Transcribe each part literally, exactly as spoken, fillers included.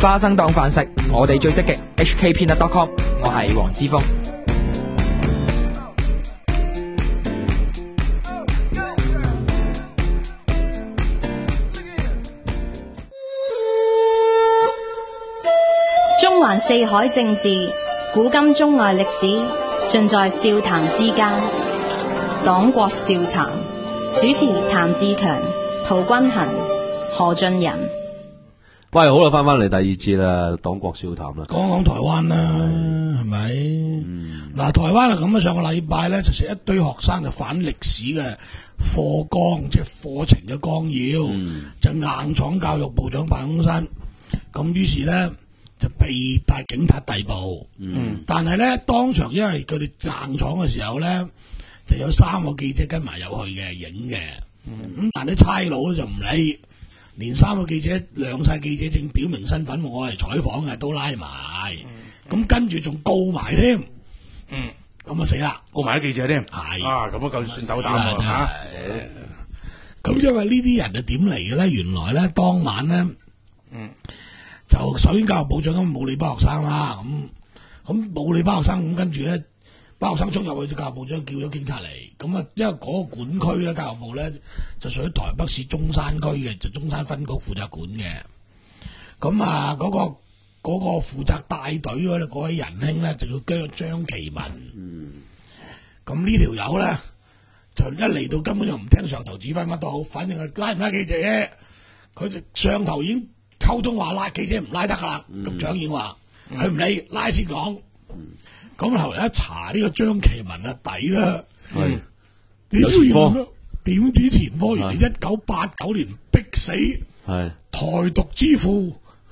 花生當飯食，我哋最積極 H K Peanut dot com， 我係黃之鋒。 中環四海政治，古今中外歷史，盡在笑談之間。黨國笑談，主持譚志強、陶君衡、何俊仁。 喂，好啦，翻翻嚟第二節啦，黨國笑談啦， 講講台灣啦，係咪？嗱，台灣啊咁啊，上個禮拜咧就成一堆學生就反歷史嘅課綱，即係課程嘅綱要，嗯、就硬闖教育部長辦公室。咁於是咧就被帶警察逮捕。嗯，但係咧當場因為佢哋硬闖嘅時候咧，就有三個記者跟埋入去嘅影嘅。咁、嗯、但係啲差佬咧就唔理。連三個記者兩晒記者證表明身份，我係採訪嘅都拉埋，咁、嗯、跟住仲告埋添，嗯，咁啊死啦， 告埋啲記者添， 係啊，咁啊夠算斗膽喎吓， 咁因為呢啲人係點嚟嘅咧？原來咧當晚咧，嗯，就首先教育部長咁冇理班學生啦，咁咁冇理班學生，咁跟住咧。班學生衝入去，教育部長叫咗警察嚟，咁啊，因為嗰個管區咧，教育部咧就屬於台北市中山區嘅，就中山分局負責管嘅。咁啊，嗰、那個嗰、那個負責帶隊嗰嗰位仁兄咧，就叫張其文。嗯。咁呢條友咧，就一嚟到根本就唔聽上頭指揮乜都好，反正係拉唔拉記者，佢就上頭已經溝通話拉記者唔拉得噶啦，局長已經話佢唔理，拉先講。咁後嚟一查呢個張其文啊底啦，係點知前科？點知前科原來一九八九年逼死係台獨之父。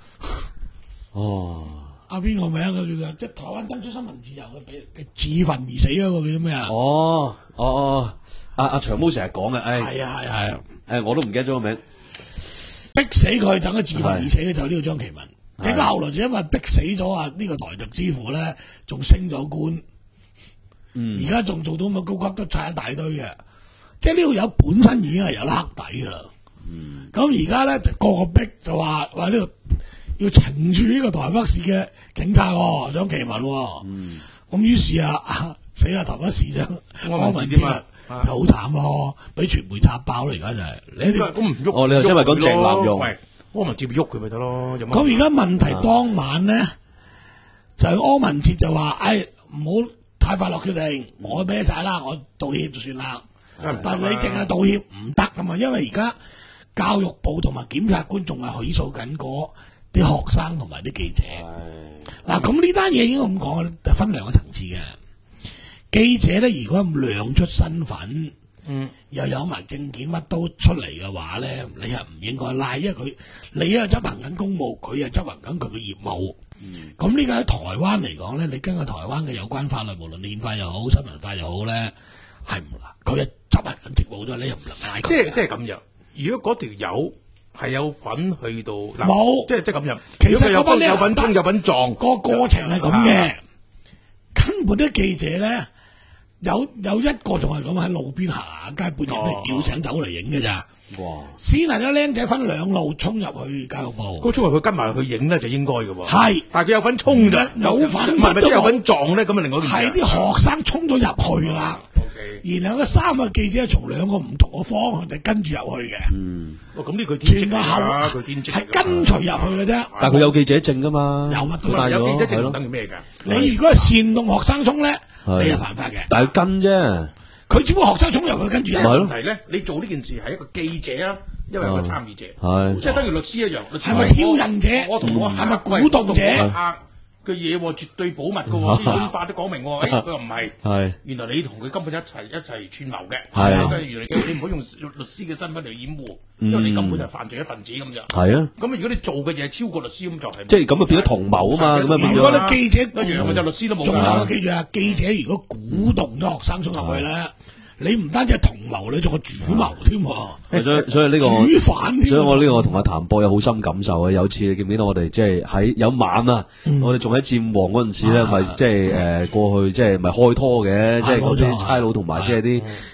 哦，阿邊個名啊？叫做即係台灣爭取新聞自由嘅，俾俾自焚而死嗰個叫咩啊？ 哦哦哦，阿阿長毛成日講嘅，誒係啊係啊， 誒我都唔記得咗個名，逼死佢等佢自焚而死嘅就呢個張其文。結果後來就因為逼死咗啊！呢個台獨之父咧，仲升咗官，而家仲做到咁高級，都差一大堆嘅。即係呢個友本身已經係有黑底噶啦。咁而家咧就個個逼就話話呢個要懲處呢個台北市嘅警察張其文。咁於是啊，啊死啦！台北市長柯文哲啊，就好慘咯，俾傳媒插爆啦！而家就係你哋咁唔喐哦，你又因為講鄭南榕。 柯文哲喐佢咪得咯？咁而家問題當晚咧，就係柯文哲就話：，誒唔好太快落決定，我孭晒啦，我道歉就算啦。但係你淨係道歉唔得噶嘛，因為而家教育部同埋檢察官仲係起訴緊嗰啲學生同埋啲記者。嗱，咁呢單嘢應該咁講，就分兩個層次嘅。記者咧，如果亮出身份。嗯，又有埋證件乜都出嚟嘅話咧，你係唔應該拉，因為佢你係執行緊公務，佢係執行緊佢嘅業務。咁呢個喺台灣嚟講咧，你根據台灣嘅有關法律，無論憲法又好、新聞法又好咧，係唔啦，佢係執行緊職務啫，你又唔能拉佢。 即係即係咁樣。如果嗰條友係有份去到冇， 即係即係咁樣。 其實有份有份衝有份撞， 個過程係咁嘅。根本啲記者咧。有有一個仲係咁喺路邊行街，半夜咩叫醒走嚟影嘅咋？哇！先係啲僆仔分兩路衝入去教育部， 嗰衝入去跟埋去影咧就應該嘅喎。 係， 但係佢有份衝嘅， 有份唔係咪即係有份撞咧？咁啊，另外一件事係啲學生衝咗入去啦。然後嗰三個記者從兩個唔同嘅方向就跟住入去嘅。嗯， 咁呢佢全個後佢係跟隨入去嘅啫。 但係佢有記者證噶嘛？ 有乜都有記者證等於咩㗎？ 你如果係煽動學生衝咧？你係犯法嘅， 但係跟啫。 佢只不過學生衝入去跟住。 問題咧，你做呢件事係一個記者啊，因為係個參與者，即係等於律師一樣。 係咪挑釁者？ 我同我係咪鼓動者？ 嘅嘢絕對保密嘅喎，啲憲法都講明喎。誒，佢又唔係。係。原來你同佢根本一齊一齊串謀嘅。係。原來你唔好用律師嘅身份嚟掩護，因為你根本就係犯罪一份子咁就。係啊。咁如果你做嘅嘢超過律師咁就係。 即係咁啊，變咗同謀啊嘛，咁啊變咗。 如果你記者一樣嘅就律師都冇。 仲有記住啊，記者如果鼓動咗學生衝入去咧。你唔單止係同謀，你仲係主謀添喎。 所以所以呢個， 主犯添。 所以我呢個我同阿譚博有好深感受啊！有次你記唔記得我哋即係喺有晚啊，我哋仲喺佔旺嗰陣時咧，咪即係誒過去即係咪開拖嘅，即係嗰啲差佬同埋即係啲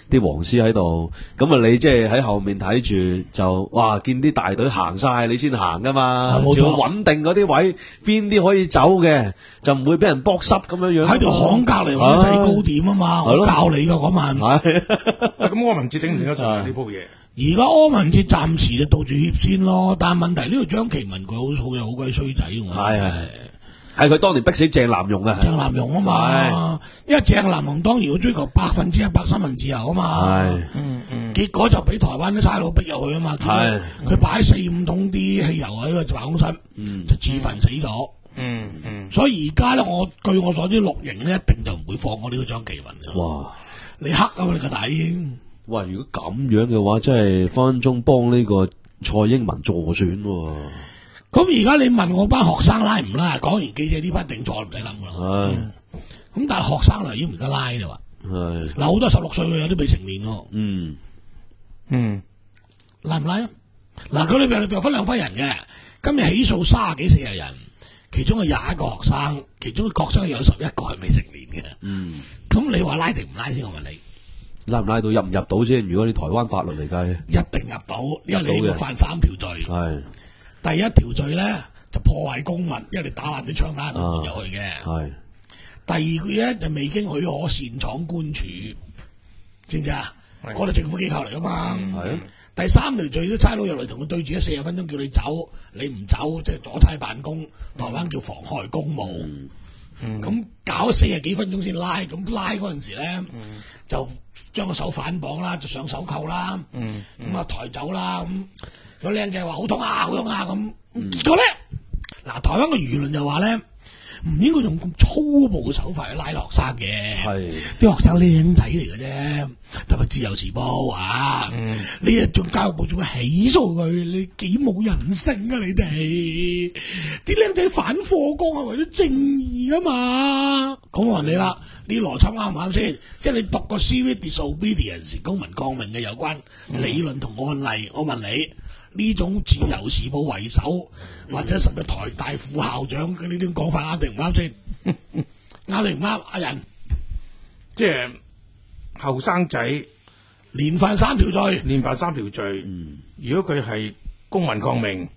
啲黃絲喺度，咁啊你即係喺後面睇住就哇見啲大隊行晒，你先行噶嘛， 冇錯， 要穩定嗰啲位，邊啲可以走嘅，就唔會俾人剝濕咁樣樣。 喺條巷隔離揾制高點啊嘛，我教你噶嗰晚。 咁柯文哲頂唔頂得順呢鋪嘢？ 而家柯文哲暫時就到住協先咯，但係問題呢個張其文佢好好又好鬼衰仔喎。 係係係佢當年逼死鄭南榕啊， 鄭南榕啊嘛，因為鄭南榕當然要追求百分之一百新聞自由啊嘛， 嗯嗯， 結果就俾台灣啲差佬逼入去啊嘛，佢擺四五桶啲汽油喺個辦公室，就自焚死咗。 嗯嗯， 所以而家咧，我據我所知，綠營咧一定就唔會放過呢個張其文嘅。 哇！ 你黑啊嘛你個底！ 哇！如果咁樣嘅話，真係分分鐘幫呢個蔡英文助選喎。 咁而家你問我班學生拉唔拉？講完記者呢班定錯唔使諗噶啦。咁但係學生嚟應唔而家拉就話。係。嗱好多十六歲嘅有啲未成年喎。嗯。嗯。拉唔拉啊？嗱佢裏邊就分兩批人嘅。今日起訴三十幾四十人，其中係廿一個學生，其中學生有十一個係未成年嘅。嗯。咁你話拉定唔拉先？我問你。 拉唔拉到入唔入到先？如果你台灣法律嚟計， 一定入到，因為你要犯三條罪。係。第一條罪咧就破壞公物，因為你打爛啲窗單入去嘅。係、啊。第二個咧就未經許可擅闖官署，知唔知啊？嗰度政府機構嚟噶嘛。係、嗯。第三條罪都差佬入嚟同佢對住咗四十分鐘，叫你走，你唔走即係阻差辦公，台灣叫妨害公務。嗯。咁、嗯、搞四十幾分鐘先拉，咁拉嗰陣時咧、嗯、就將個手反綁啦，就上手扣啦。嗯。咁啊抬走啦咁。有靚仔話好痛啊，好痛啊咁，結果咧，嗱台灣嘅輿論就話咧，唔應該用咁粗暴嘅手法去拉學生嘅，係啲學生靚仔嚟嘅啫，同埋自由時報啊，嗯、你啊仲教育部仲起訴佢，你幾冇人性啊你哋，啲靚仔反課綱係為咗正義啊嘛，咁我問你啦，呢邏輯啱唔啱先？即係你讀過 civil disobedience 公民抗命嘅有關理論同案例，我問你。呢種自由時報為首，或者甚至台大副校長嘅呢啲講法啱定唔啱先？啱定唔啱？阿仁， 即係後生仔連犯三條罪， 連犯三條罪。嗯、如果佢係公民抗命，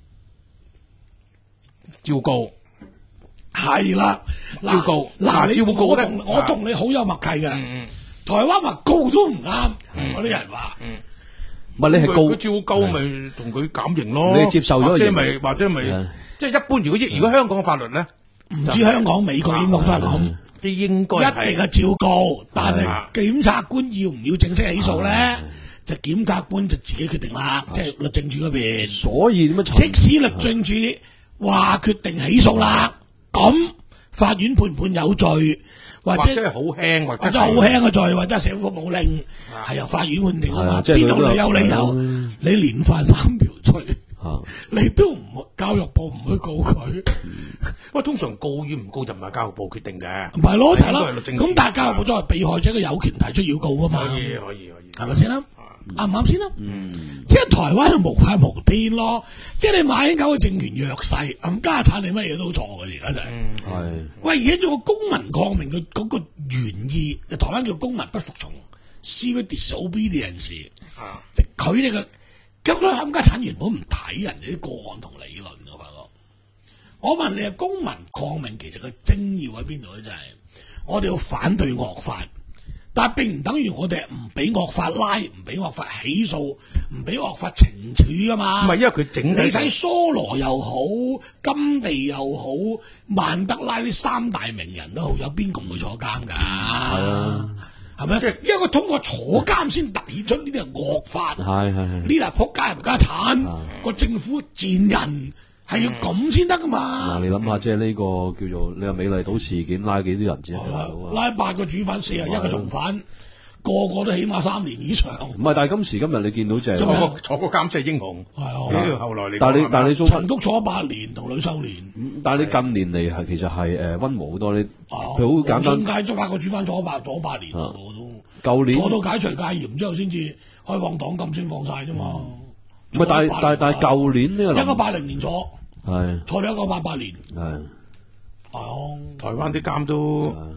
照告係啦， 照告嗱， 照告咧， 我同你好有默契嘅。嗯、台灣話告都唔啱，嗰啲人話。嗯唔係你係告佢照告咪同佢減刑咯， 你接受咗， 或者咪或者咪即係一般。如果如果香港嘅法律咧， 唔知香港、美國、英國都係咁， 啲應該一定係照告，但係檢察官要唔要正式起訴咧，就檢察官就自己決定啦，即係律政處嗰邊。 所以點樣？ 即使律政處話決定起訴啦，咁法院判唔判有罪？或者係好輕，或者好輕嘅罪，或者係社會服務令，係由法院判定啊嘛。邊度你有理由？你連犯三條罪，你都唔教育部唔會告佢。 喂，通常告與唔告就唔係教育部決定嘅， 唔係咯，就係咯。咁但係教育部作為被害者，佢有權提出要告噶嘛。 可以，可以，可以， 係咪先啦？啱唔啱先啦？即係台灣係無法無天咯。即係你馬英九嘅政權弱勢，冚家產你乜嘢都錯嘅，而家就係。係。喂，而家做個公民抗命嘅嗰個原意，台灣叫公民不服從 civil disobedience。啊。即係佢哋嘅，咁佢冚家產原本唔睇人哋啲個案同理論嘅，我發覺。我問你啊，公民抗命其實個精要喺邊度咧？就係我哋要反對惡法。但係並唔等於我哋唔俾惡法拉，唔俾惡法起訴，唔俾惡法懲處噶嘛。 唔係，因為佢整體你睇梭羅又好，甘地又好，曼德拉啲三大名人都好，有邊個唔會坐監噶？係啊，係咪？因為佢通過坐監先凸顯出呢啲係惡法。係係係。呢啲係仆街冚家產，個政府賤人。係要咁先得噶嘛？ 嗱，你諗下，即係呢個叫做你話美麗島事件拉幾多人先？ 拉八個主犯，四十一個從犯，個個都起碼三年以上。 唔係，但係今時今日你見到就係坐過坐過監即係英雄。係啊，後來你但係你但係你陳菊坐咗八年同呂秀蓮。 但係你近年嚟係其實係誒溫和好多。你佢好簡單。 新界捉八個主犯坐八坐八年，我都。 舊年坐到解除戒嚴之後，先至開放黨禁先放晒啫嘛。 唔係，但係但係但係舊年呢個一九八零年坐。係係坐咗一九八八年， 係係哦， 台灣啲監都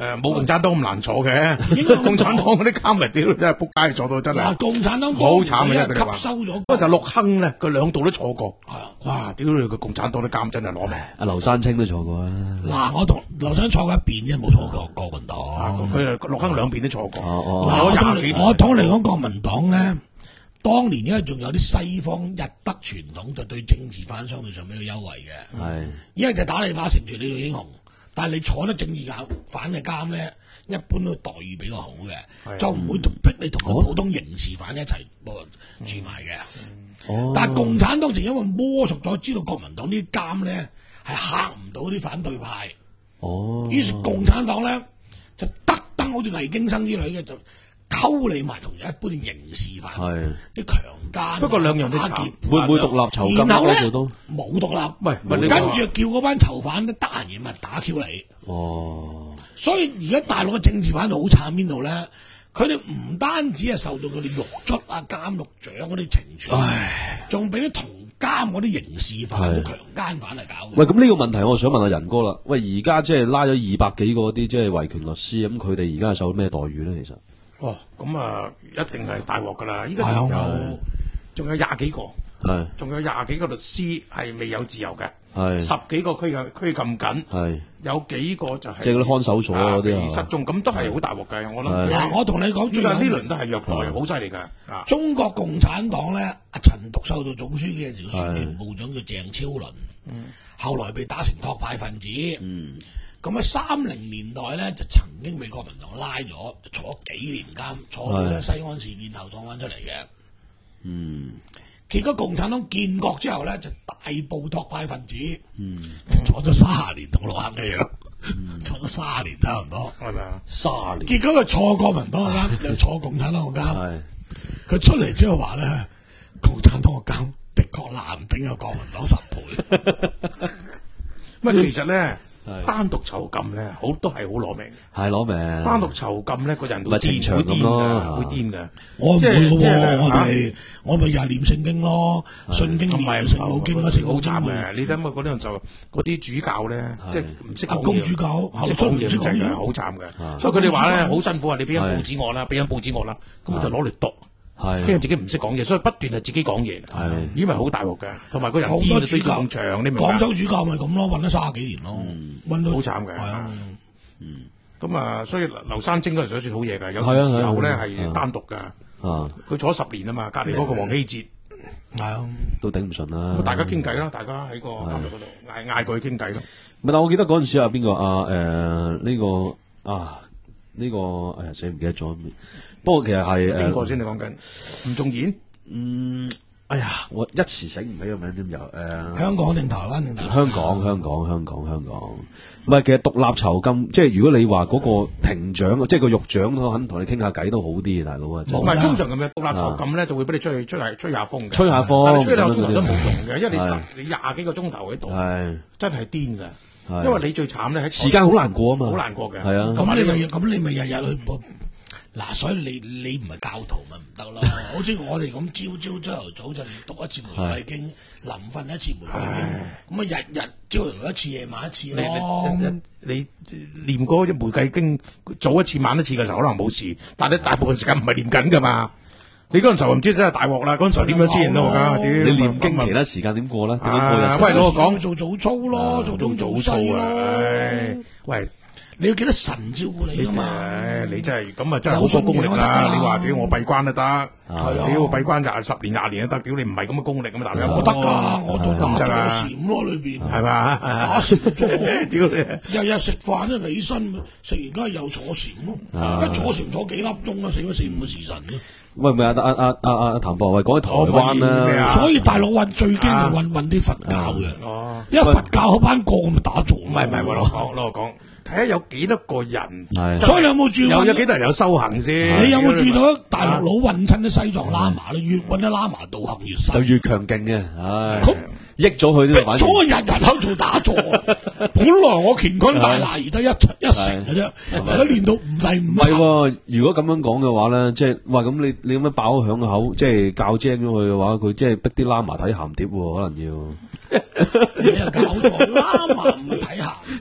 誒冇共產黨咁難坐嘅，共產黨嗰啲監咪屌真係仆街坐到真係。 嗱，共產黨好慘嘅，佢哋話吸收咗。 不過就陸亨咧，佢兩度都坐過。哇！屌你個共產黨啲監真係攞命。 阿劉山青都坐過啊。 嗱，我同劉生坐過一邊啫，冇坐過國民黨。 佢陸亨兩邊都坐過。 嗱，廿幾。我講嚟講國民黨咧。當年因為仲有啲西方日德傳統，就對政治犯相對上比較優惠嘅。係，一係就打你把成全你做英雄，但係你坐得政治犯嘅監咧，一般都待遇比較好嘅，就唔會逼你同個普通刑事犯一齊住埋嘅。哦，但係共產黨就因為摸熟咗，知道國民黨啲監咧係嚇唔到啲反對派。哦，於是共產黨咧就特登好似魏京生之類嘅就。溝你埋同一般刑事犯，啲強姦， 不過兩樣都慘， 會唔會獨立囚禁？ 然後咧冇獨立， 喂， 跟住叫嗰班囚犯得閒嘢咪打 Q 你。哦，所以而家大陸嘅政治犯就好慘邊度咧？佢哋唔單止係受到佢哋獄卒啊、監獄長嗰啲懲處，仲俾啲同監嗰啲刑事犯、啲強姦犯嚟搞。 喂，咁呢個問題我想問下仁哥啦。喂，而家即係拉咗二百幾個啲即係維權律師，咁佢哋而家係受咩待遇咧？其實？ 哦，咁啊，一定係大鑊噶啦！依家仲有仲有廿幾個，係仲有廿幾個律師係未有自由嘅，係十幾個拘拘禁緊，係有幾個就係即係嗰啲看守所嗰啲失蹤，咁都係好大鑊嘅。我諗嗱，我同你講，最近呢輪都係虐待，好犀利㗎。 中國共產黨咧，阿陳獨秀做總書記嘅時候，宣傳部長叫鄭超倫，嗯，後來被打成托派分子，嗯。咁喺三零年代咧，就曾經被國民黨拉咗，坐幾年監，坐到咧西安事變後放翻出嚟嘅。嗯，結果共產黨建國之後咧，就大捕托派分子，嗯，坐咗卅年同陸亨一樣，嗯、坐咗卅年差唔多，係咪啊？卅年。結果佢坐國民黨個監，又坐共產黨個監。佢出嚟之後話咧，共產黨個監的確難頂過國民黨十倍。 乜其實咧？單獨囚禁咧，好都係好攞命， 係攞命。 單獨囚禁咧，個人會癲，會癲噶，會癲噶。 我唔會嘅，我哋我咪又係念聖經咯，信經念聖母經嗰時好慘嘅。 你諗下嗰啲人就嗰啲主教咧，即係唔識講嘢， 公主教唔識講嘢真係好慘嘅。所以佢哋話咧好辛苦啊！你俾張報紙我啦，俾張報紙我啦，咁就攞嚟讀。係，跟住自己唔識講嘢，所以不斷係自己講嘢。係，以為好大鑊嘅，同埋個人癲到追咁長，你明唔明？ 廣州主教咪咁咯，韞咗卅幾年咯，韞到好慘嘅。係啊，嗯，咁啊，所以劉山晶嗰陣時算好嘢㗎，有時候咧係單獨㗎。啊，佢坐十年啊嘛，隔離嗰個黃希哲，係啊， 都頂唔順啦。 咁大家傾偈啦，大家喺個監獄嗰度嗌嗌過去傾偈咯。 唔係，但我記得嗰陣時啊，邊個啊？誒呢個啊呢個誒呀死唔記得咗。不過其實係邊個先？你講緊吳仲賢？ 嗯，哎呀，我一時醒唔起個名添又誒。 香港定台灣定台灣？ 香港，香港，香港，香港。唔係，其實獨立囚禁，即係如果你話嗰個庭長，即係個獄長都肯同你傾下偈都好啲，大佬啊。 唔係通常咁樣獨立囚禁咧，就會俾你出去出嚟吹下風嘅。 吹下風， 但係吹兩個鐘頭都冇用嘅，因為你你廿幾個鐘頭喺度，係真係癲㗎。因為你最慘咧喺時間好難過啊嘛， 好難過嘅。 係啊， 咁你咪咁你咪日日去。嗱，所以你你唔係教徒咪唔得咯，好似我哋咁朝朝朝頭早就讀一次玫瑰經，臨瞓一次玫瑰經，咁啊日日朝頭一次，夜晚一次咯。 你你念嗰隻玫瑰經早一次晚一次嘅時候可能冇事，但係你大部分時間唔係念緊噶嘛。你嗰陣時候唔知真係大鑊啦，嗰陣時候點樣先到㗎？ 你念經其他時間點過咧？點樣過日？ 喂，我講做早操咯，做早早操咯。喂。你要記得神照顧你噶嘛？ 你真係咁啊，真係好多功力啦！你話屌我閉關都得，屌閉關廿十年廿年都得，屌你唔係咁嘅功力咁啊！大佬， 我得噶，我做打坐禪咯，裏邊係嘛？ 打禪坐，屌你！日日食飯都起身，食完梗係又坐禪咯，一坐禪坐幾粒鐘啦，死咗四五個時辰咯。 喂，唔係阿阿阿阿阿譚博，喂，講起台灣啦， 所以大陸運最驚係運運啲佛教嘅，因為佛教嗰班個咪打坐。唔係唔係，我講我講。睇下有幾多個人， 所以你有冇注意？ 有有幾多人有修行先？ 你有冇注意到大陸佬運親啲西藏喇嘛咧？越運啲喇嘛道行越深， 就越強勁嘅。唉，益咗佢呢個， 益咗日日喺度做打坐。本來我乾坤大拿而得一一成嘅啫，而家練到五第五。唔係，如果咁樣講嘅話咧，即係哇咁你你咁樣爆響口，即係教精咗佢嘅話，佢即係逼啲喇嘛睇鹹碟，可能要。 你又搞錯，喇嘛唔係睇鹹碟。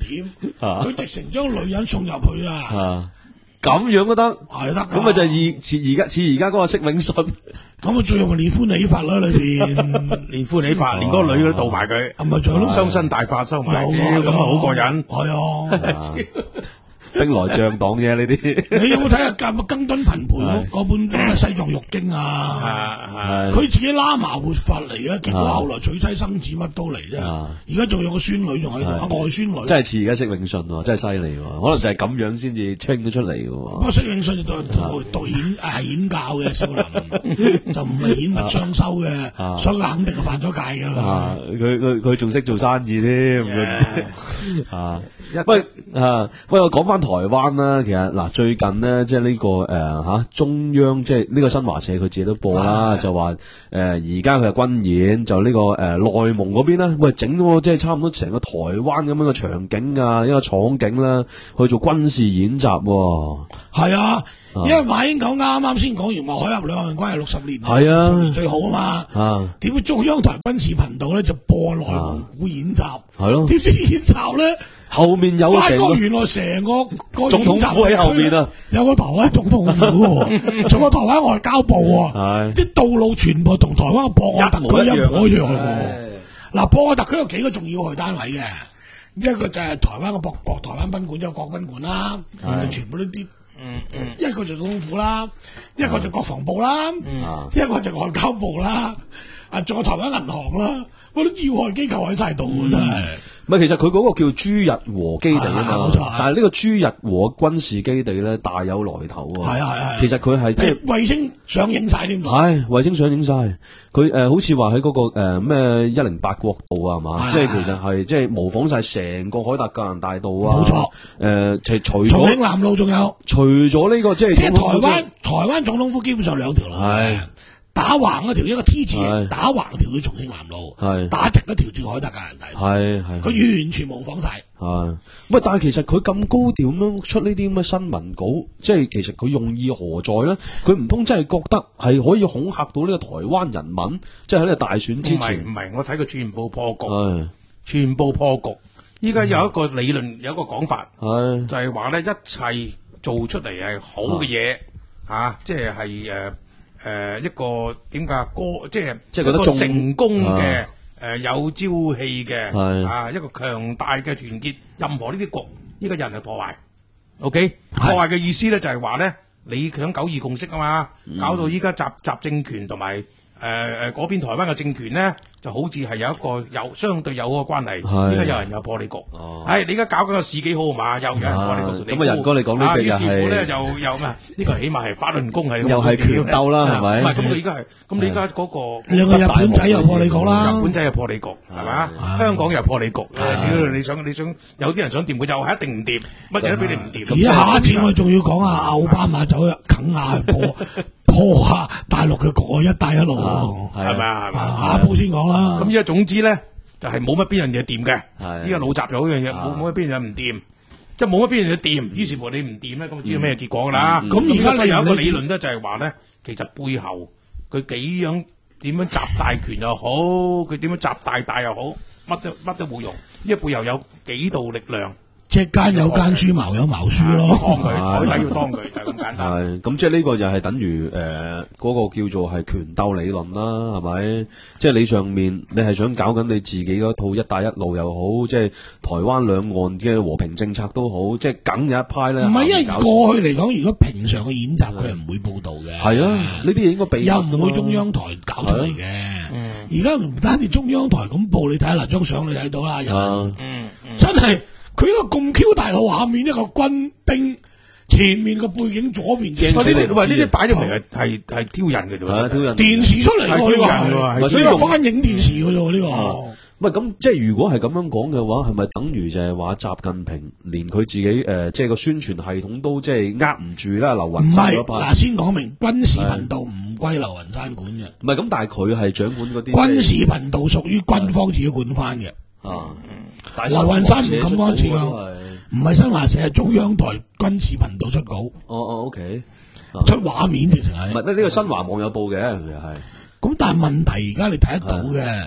險，佢直情將女人送入去啊！ 咁樣都得， 係得， 咁咪就係似而家似而家嗰個釋永信， 咁啊最後咪連歡喜法啦裏邊， 連歡喜法，連嗰個女都盜埋佢， 係咪仲有咯？ 雙身大法收埋，咁啊好過癮， 係啊。 兵來將擋啫呢啲。 你有冇睇下《更敦頻培》嗰本《西藏玉經》啊？佢自己喇嘛活佛嚟嘅，結果後來娶妻生子乜都嚟啫。而家仲有個孫女仲喺度，啊外孫女。真係似而家釋永信喎，真係犀利喎。可能就係咁樣先至清咗出嚟嘅。不過釋永信就讀讀演係演教嘅少林，就唔係演物雙修嘅，所以佢肯定係犯咗戒㗎啦。 佢佢佢仲識做生意添。啊，喂啊，喂，我講翻。台灣啦，其實嗱最近呢，即係呢個誒吓、呃、中央，即係呢個新華社佢自己都播啦，就話誒而家佢係軍演，就呢、這個誒內、呃、蒙嗰邊呢，喂整咗即係差唔多成個台灣咁樣嘅場景啊，一個廠景啦，去做軍事演習。 係啊，因為馬英九啱啱先講完話海峽兩岸關係六十年， 係啊， 十年最好啊嘛。啊，點解中央台軍事頻道咧就播內蒙古演習？係咯、啊，點知演習咧？ 後面有成個， 原來成個個總統府喺後面啊， 有個台灣總統府，仲有台灣外交部，啲道路全部同台灣嘅博愛特區一模一樣嘅。嗱，博愛特區有幾個重要嘅單位嘅，一個就係台灣嘅博國台灣賓館，有國賓館啦，就全部呢啲。一個就總統府啦，一個就國防部啦，一個就外交部啦，啊，仲有台灣銀行啦，嗰啲要害機構喺晒度嘅真係。 唔係，其實佢嗰個叫朱日和基地啊嘛，但係呢個朱日和軍事基地咧大有來頭啊。係啊係啊，其實佢係即係衛星上映晒添。 係衛星上映晒，佢誒、呃、好似話喺嗰個誒咩一零八國道啊嘛，即係其實係即係模仿晒成個凱達格蘭大道啊。冇錯。誒、呃，除除咗重慶南路仲有， 除咗呢、這個即係即係台灣台灣總統府基本上兩條路嘅。打橫嗰條一個 T 字形，打橫條去重慶南路，打直嗰條至凱達格蘭大道，係係，佢完全模仿晒。 係，喂，但係其實佢咁高調咁樣出呢啲咁嘅新聞稿，即係其實佢用意何在咧？佢唔通真係覺得係可以恐嚇到呢個台灣人民？即係喺呢個大選之前， 唔係唔係，我睇佢全部破局，全部破局。依家有一個理論，有一個講法，就係話咧，一切做出嚟係好嘅嘢，吓，即係係誒。誒、呃，一個點解歌，即係即係一個成功嘅，誒、啊呃、有朝氣嘅，啊一個強大嘅團結，任何呢啲局，呢個人係破壞 ，OK？ 破壞嘅意思咧就係話咧，你想九二共識啊嘛，嗯、搞到依家習習政權同埋誒誒嗰邊台灣嘅政權咧，就好似係有一個有相對友好嘅關係。依家有人有破你局，係、哦哎、你而家搞緊個市幾好嘛？又有人破你局。 咁啊，仁哥你講呢隻又係， 於是乎咧又又咩？呢、這個起碼係法輪功係又係決鬥啦，係咪？ 唔係咁，你而家係咁，你而家嗰個兩個日本仔又破你局啦， 日本仔又破你局，係嘛？香港又破你局。你想你想有啲人想掂佢，又係一定唔掂，乜嘢都俾你唔掂。 而家下一次我仲要講啊，奧巴馬走去啃下破破下大陸嘅局，一帶一路係咪啊？係嘛？下一步先講啦。 咁依家總之咧，就係冇乜邊樣嘢掂嘅。依家老習有嗰樣嘢，冇冇乜邊樣嘢唔掂，即係冇乜邊樣嘢掂。於是乎你唔掂咧，咁知道咩結果噶啦？咁而家你有一個理論咧，就係話咧，其實背後佢幾樣點樣集大權又好，佢點樣集大大又好，乜都乜都冇用，因為背後有幾道力量。 即係奸有奸書，矛有矛書咯。 當佢海底要當佢，就係咁簡單。 係咁，即係呢個就係等於誒嗰個叫做係權鬥理論啦，係咪？即係你上面你係想搞緊你自己嗰套一帶一路又好，即係台灣兩岸嘅和平政策都好，即係梗有一派咧。 唔係，因為過去嚟講，如果平常嘅演習佢係唔會報導嘅。係啊， 呢啲嘢應該避又唔會中央台搞出嚟嘅。而家唔單止中央台咁報，你睇下嗱張相你睇到啦，有嗯真係。佢一個咁 Q 大嘅畫面，一個軍兵前面個背景左邊就呢啲，喂呢啲擺咗明係係係挑人嘅啫，挑人電視出嚟嘅呢個，呢個翻影電視嘅啫呢個。 唔係咁，即係如果係咁樣講嘅話，係咪等於就係話習近平連佢自己誒，即係個宣傳系統都即係呃唔住啦？劉雲山嗰班嗱，先講明軍事頻道唔歸劉雲山管嘅。 唔係咁，但係佢係掌管嗰啲軍事頻道屬於軍方自己管翻嘅。啊。劉雲山唔敢干涉噶，唔係新華社，係中央台軍事頻道出稿。 哦哦，OK， 出畫面其實係。 唔係呢個新華網有報嘅，佢係。 咁但係問題而家你睇得到嘅，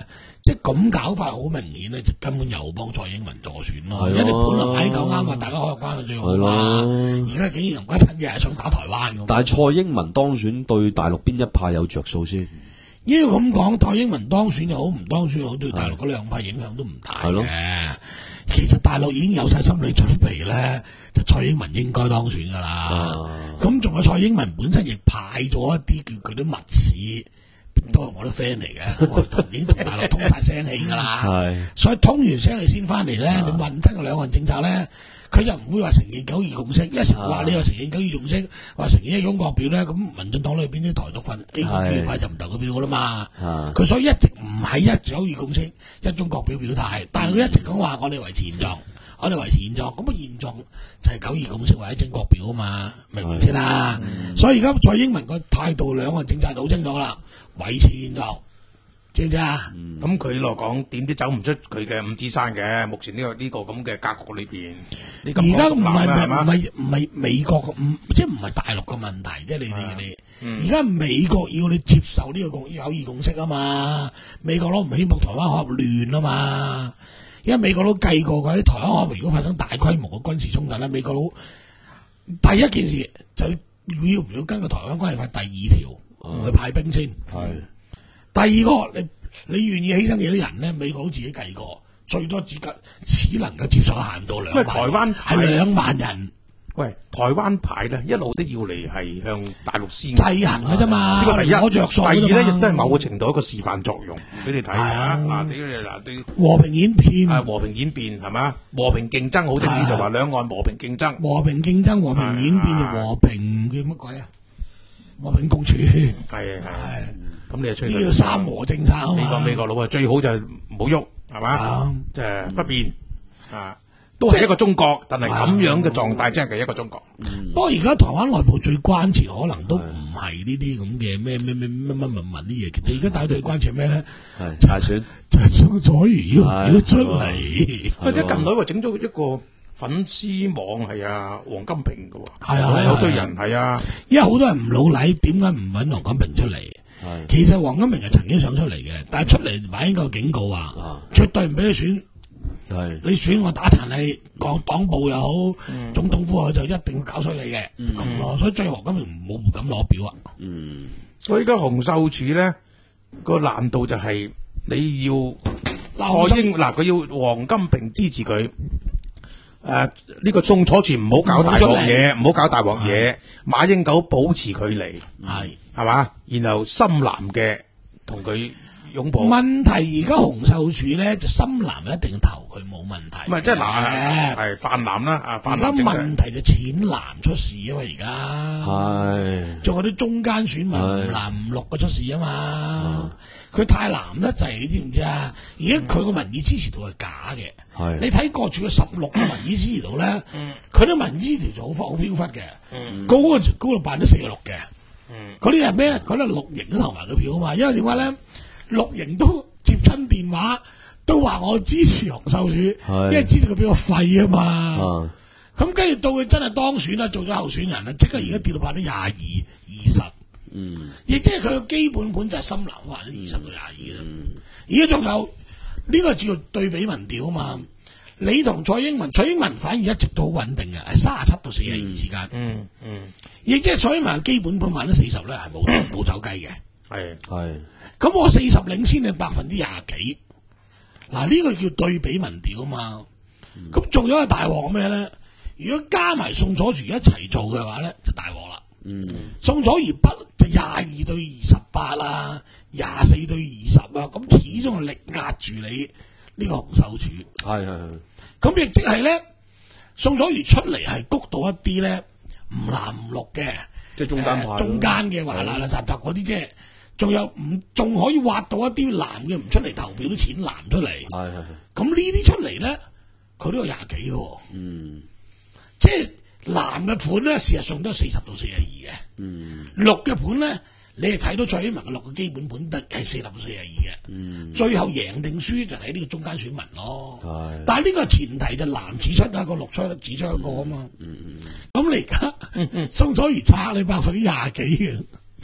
即係咁搞法好明顯咧，就根本又幫蔡英文助選咯。因為你本來買夠啱啊，大家開關係最好啦。而家竟然唔家親日係想打台灣咁。 但係蔡英文當選對大陸邊一派有着數先？ 因為咁講，蔡英文當選又好，唔當選又好，對大陸嗰兩派影響都唔大嘅。其實大陸已經有晒心理準備咧，就蔡英文應該當選噶啦。咁仲、啊、有蔡英文本身亦派咗一啲叫佢啲密使，都係我啲 friend 嚟嘅，我同已經同大陸通晒聲氣噶啦。所以通完聲氣先翻嚟咧，啊、你問真個兩岸政策咧，佢就唔會話承認九二共識，一成話你話承認九二共識，話承認一中國表咧，咁民進黨裏邊啲台獨份基本主要派就唔投佢票噶啦嘛。佢、啊、所以一直唔喺一九二共識、一中國表表態，但係佢一直講話我哋維持現狀，我哋維持現狀，咁啊現狀就係九二共識或者中國表啊嘛，明唔明先啦？嗯、所以而家蔡英文個態度兩岸政策好清楚啦，維持現狀。知唔知啊？ 咁佢嚟講點都走唔出佢嘅五指山嘅。目前呢、這個呢、這個咁嘅格局裏邊， 而家唔係唔係唔係美國唔即係唔係大陸嘅問題，即係你哋你而家美國要你接受呢個共九二共識啊嘛。美國佬唔希望台灣海峽亂啊嘛，因為美國佬計過嗰啲台灣海峽如果發生大規模嘅軍事衝突咧，美國佬第一件事就要唔要根據台灣關係法第二條去派兵先。係、嗯。第二個，你你願意犧牲幾多人咧？美國佬自己計過，最多只夠只能夠接受限到兩萬。因為台灣係兩萬人。 喂，台灣牌咧一路都要嚟係向大陸施制衡嘅啫嘛。呢個第一，我着數。第二咧亦都係某個程度一個示範作用俾你睇下。嗱，你嗱對和平演變。 係和平演變係嘛？和平競爭好聽啲就話兩岸和平競爭。 和平競爭、和平演變就和平叫乜鬼啊？和平共處。係係。咁你就吹呢個三和政策啊嘛。 美國美國佬啊，最好就唔好喐，係嘛？即係不變啊，都係一個中國，但係咁樣嘅狀態真係一個中國。 不過而家台灣內部最關切可能都唔係呢啲咁嘅咩咩咩乜乜乜乜啲嘢，其實而家大家最關切咩咧？ 係大選， 就係宋楚瑜要要出嚟。 佢啲近來話整咗一個粉絲網係啊，黃金平嘅喎。 係啊， 有堆人係啊， 因為好多人唔老禮，點解唔揾黃金平出嚟？其實黃金明係曾經想出嚟嘅，但係出嚟馬英九警告話，啊、絕對唔俾你選。係是你選我打殘你，講黨部又好，嗯、總統府就一定要搞衰你嘅咁咯。所以最後黃金明冇敢攞表啊。 嗯，所以而家洪秀柱咧個難度就係你要蔡英嗱，佢要黃金平支持佢。誒，呢、呃這個宋楚瑜唔好搞大鑊嘢，唔好搞大鑊嘢。是馬英九保持距離，係係嘛，然後深藍嘅同佢擁抱。 問題而家洪秀柱咧就深藍一定投佢冇問題。 唔係即係藍係泛藍啦，啊泛藍。而家問題就淺藍出事啊嘛，而家係仲有啲中間選民唔藍唔綠嘅出事啊嘛。佢太藍得滯，你知唔知啊？而家佢個民意支持度係假嘅。係你睇過住佢十六個民意支持度咧，佢啲民意支持度好忽好飄忽嘅，高嗰高度百分之四十六嘅。嗰啲係咩咧？嗰啲綠營都投埋佢票啊嘛。因為點解咧？綠營都接親電話，都話我支持洪秀柱，因為知道佢比較廢啊嘛。咁跟住到佢真係當選啦，做咗候選人啦，即刻而家跌到百分之廿二、二十。嗯，亦即係佢嘅基本盤就係深藍百分之二十到廿二啦。而家仲有呢個叫做對比民調啊嘛。你同蔡英文，蔡英文反而一直都好穩定嘅，係三十七到四十二之間。嗯嗯，亦即係蔡英文嘅基本盤百分之四十咧，係冇冇走雞嘅。係係。咁我四十領先你百分之廿幾。嗱，呢個叫對比民調啊嘛。咁仲有一個大鑊咩咧？如果加埋宋楚瑜一齊做嘅話咧，就大鑊啦。嗯，宋楚瑜不就廿二對二十八啦，廿四對二十啊，咁始終係力壓住你呢個洪秀柱。係係係。咁亦即係咧，宋楚瑜出嚟係谷到一啲咧唔藍唔綠嘅，即係中間派、呃，中間嘅話啦啦雜雜嗰啲，即係仲有唔仲可以挖到一啲藍嘅唔出嚟投票，啲淺藍出嚟。係係係。咁呢啲出嚟咧，佢都有廿幾嘅。嗯，即係。藍嘅盤咧，事實上都係四十到四十二嘅。嗯，綠嘅盤咧，你係睇到蔡英文嘅綠嘅基本盤得係四十到四十二嘅。嗯，最後贏定輸就睇呢個中間選民咯。係、嗯，但係呢個前提就藍指出一個，綠出指出一個啊嘛。嗯嗯，咁你而家宋楚瑜差你百分之廿幾嘅。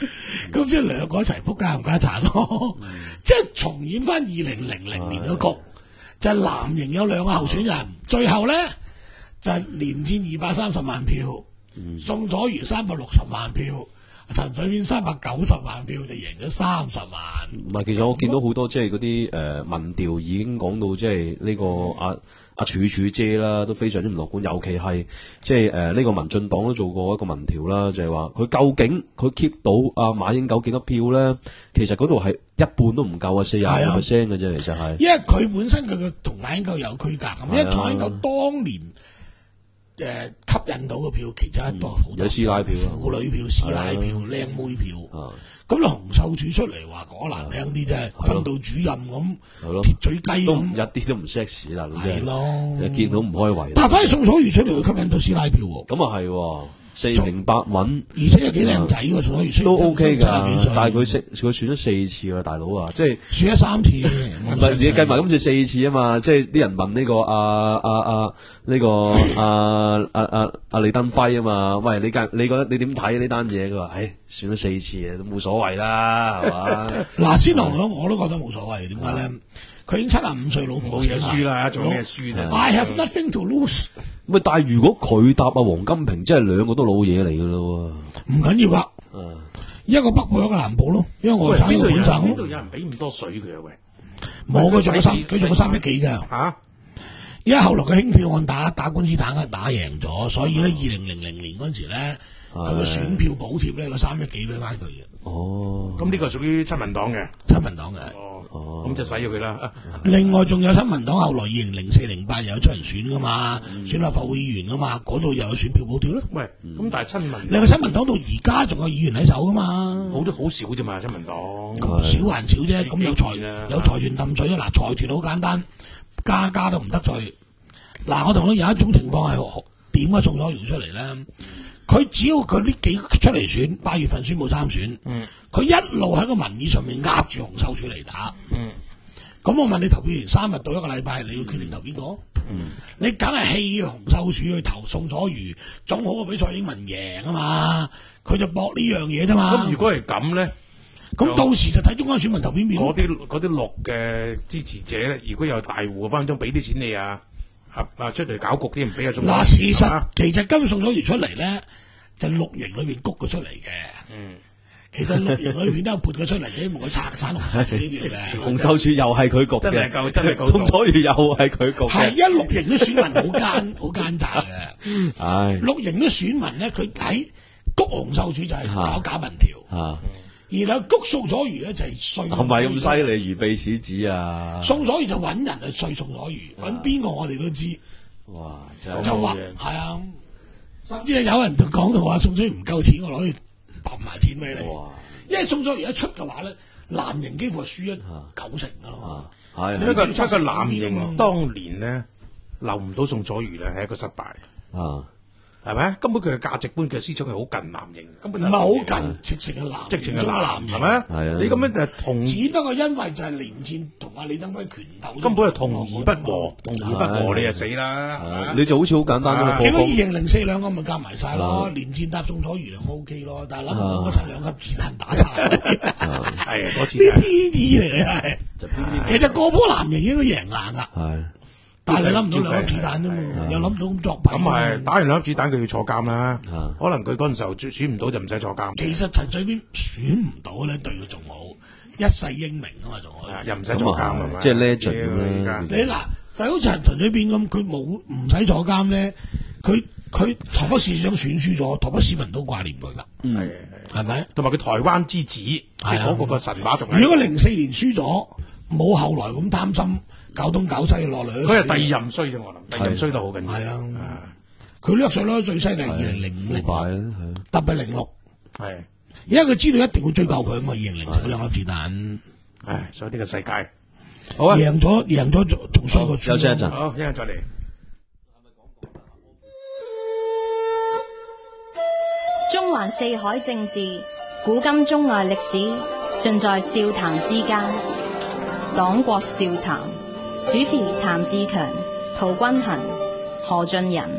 咁即係兩個一齊撲街冚家鏟咯，即係重演翻二零零零年嘅局，就係藍營有兩個候選人，最後咧就係連戰二百三十萬票，宋楚瑜三百六十萬票。陳水扁三百九十萬票就贏咗三十萬。 唔係，其實我見到好多即係嗰啲誒民調已經講到即係呢個阿阿柱柱姐啦，都非常之唔樂觀。尤其係即係誒呢個民進黨都做過一個民調啦，就係話佢究竟佢 keep 到阿馬英九幾多票咧？其實嗰度係一半都唔夠啊，四廿五 percent 嘅啫。其實係因為佢本身佢嘅同馬英九有區隔咁，因為馬英九當年。誒吸引到嘅票，其中一多好多有師奶票、 婦女票、師奶票、靚妹票。咁你洪秀柱出嚟話講難聽啲啫，訓導主任咁，鐵嘴雞咁， 一啲都唔 sexy 啦， 係咯， 見到唔開胃。 但係反而宋楚瑜出嚟會吸引到師奶票喎。 咁啊係。四平八穩， 而且又幾靚仔喎，宋楚瑜都 OK 㗎。但係佢選佢選咗四次啊，大佬啊，即係選咗三次， 唔係你計埋今次四次啊嘛，即係啲人問呢個阿阿阿呢個阿阿阿阿李登輝啊嘛，喂你計你覺得你點睇呢單嘢？佢話唉選咗四次啊，都冇所謂啦，係嘛？ 嗱，先同我我都覺得冇所謂，點解咧？佢已經七十五歲，老婆冇嘢輸啦，做咩輸啫 ？I have nothing to lose。 喂，但係如果佢搭阿黃金平，即係兩個都老嘢嚟㗎咯喎。唔緊要㗎，一個北部一個南部咯，因為我產個本省。 邊度有人俾咁多水佢啊？喂， 冇佢做咗三，佢做咗三億幾㗎。嚇！因為後來嘅興票案打打官司打打贏咗，所以咧二零零零年嗰陣時咧，佢個選票補貼咧個三億幾俾翻佢嘅。 哦， 咁呢個屬於親民黨嘅， 親民黨嘅。 哦，咁就使咗佢啦。 另外仲有親民黨後來二零零四零八又有出人選噶嘛，選立法會議員噶嘛，嗰度又有選票補貼咯。 喂，咁但係親民， 你個親民黨到而家仲有議員喺手噶嘛？ 好多好少啫嘛，親民黨少還少啫。咁有財有財團氹水啊！嗱，財團好簡單，家家都唔得罪。嗱，我同你有一種情況係點解宋楚瑜出嚟咧？佢只要佢呢幾出嚟選，八月份宣布參選，佢、嗯、一路喺個民意上面壓住洪秀柱嚟打。咁、嗯、我問你投票完三日到一個禮拜，你要決定投邊個？嗯、你梗係棄洪秀柱去投宋楚瑜，總好過俾蔡英文贏啊嘛！佢就搏呢樣嘢啫嘛。 咁如果係咁咧， 咁到時就睇中間選民投邊邊。 嗰啲嗰啲綠嘅支持者咧，如果有大戶分分鐘俾啲錢你啊！啊啊！出嚟搞局啲唔俾啊！ 嗱，事實、啊、其實今日宋楚瑜出嚟咧，就綠營裏邊谷佢出嚟嘅。嗯，其實綠營裏邊都有撥佢出嚟，希望佢拆散洪秀柱呢邊嘅。 洪秀柱又係佢局嘅， 真係夠真係夠。 宋楚瑜又係佢局嘅。 係，一綠營啲選民好奸好奸詐嘅。係綠營啲選民咧，佢喺谷洪秀柱就係搞假民調。啊。而家谷宋楚瑜咧就係衰， 係咪咁犀利如臂使指啊？ 宋楚瑜就揾人去衰宋楚瑜，揾邊個我哋都知。哇！就就話係啊，甚至係有人就講到話宋楚瑜唔夠錢，我攞去揼埋錢俾你。哇！因為宋楚瑜一出嘅話咧，藍營幾乎係輸咗九成噶咯。 係一個一個藍營當年咧留唔到宋楚瑜咧係一個失敗。啊！係咪？根本佢嘅價值觀嘅思想係好近藍營，根本唔係好近，直情係藍，直情係藍營，係咪？係啊！你咁樣就同，只不過因為就係連戰同阿李登輝拳鬥， 根本係同而不和，同而不和你就死啦！ 你就好似好簡單啫嘛。 結果二零零四兩個咪夾埋晒咯，連戰搭宋楚瑜就 O K 咯，但係諗唔到嗰七兩粒子彈打柴，係嗰次啲 P D 嚟嘅係。其實個波藍營應該贏硬噶。係。但係你諗唔到兩粒子彈啫嘛，又諗唔到咁作弊。咁係打完兩粒子彈，佢要坐監啦。可能佢嗰陣時候選唔到就唔使坐監。 其實陳水扁選唔到咧，對佢仲好，一世英明啊嘛，仲可以。 又唔使坐監係咪？ 即係 legend 咁啦。 你嗱就好似陳水扁咁，佢冇唔使坐監咧，佢佢台北市長選輸咗，台北市民都掛念佢噶。係係咪？ 同埋佢台灣之子，即係嗰個個神話仲。 如果零四年輸咗，冇後來咁擔心。搞東搞西落嚟， 佢係第二任衰啫，我諗第二任衰得好緊要。係啊， 佢掠上咧最犀利，二零零五年，特別零六， 係， 因為佢知道一定會追究佢啊嘛，二零零四兩粒子彈， 唉，所以呢個世界，好啊， 贏咗贏咗仲衰過， 休息一陣， 好，一陣再嚟。 中環四海政治，古今中外歷史，盡在笑談之間。黨國笑談，主持譚志強、陶君衡、何俊仁。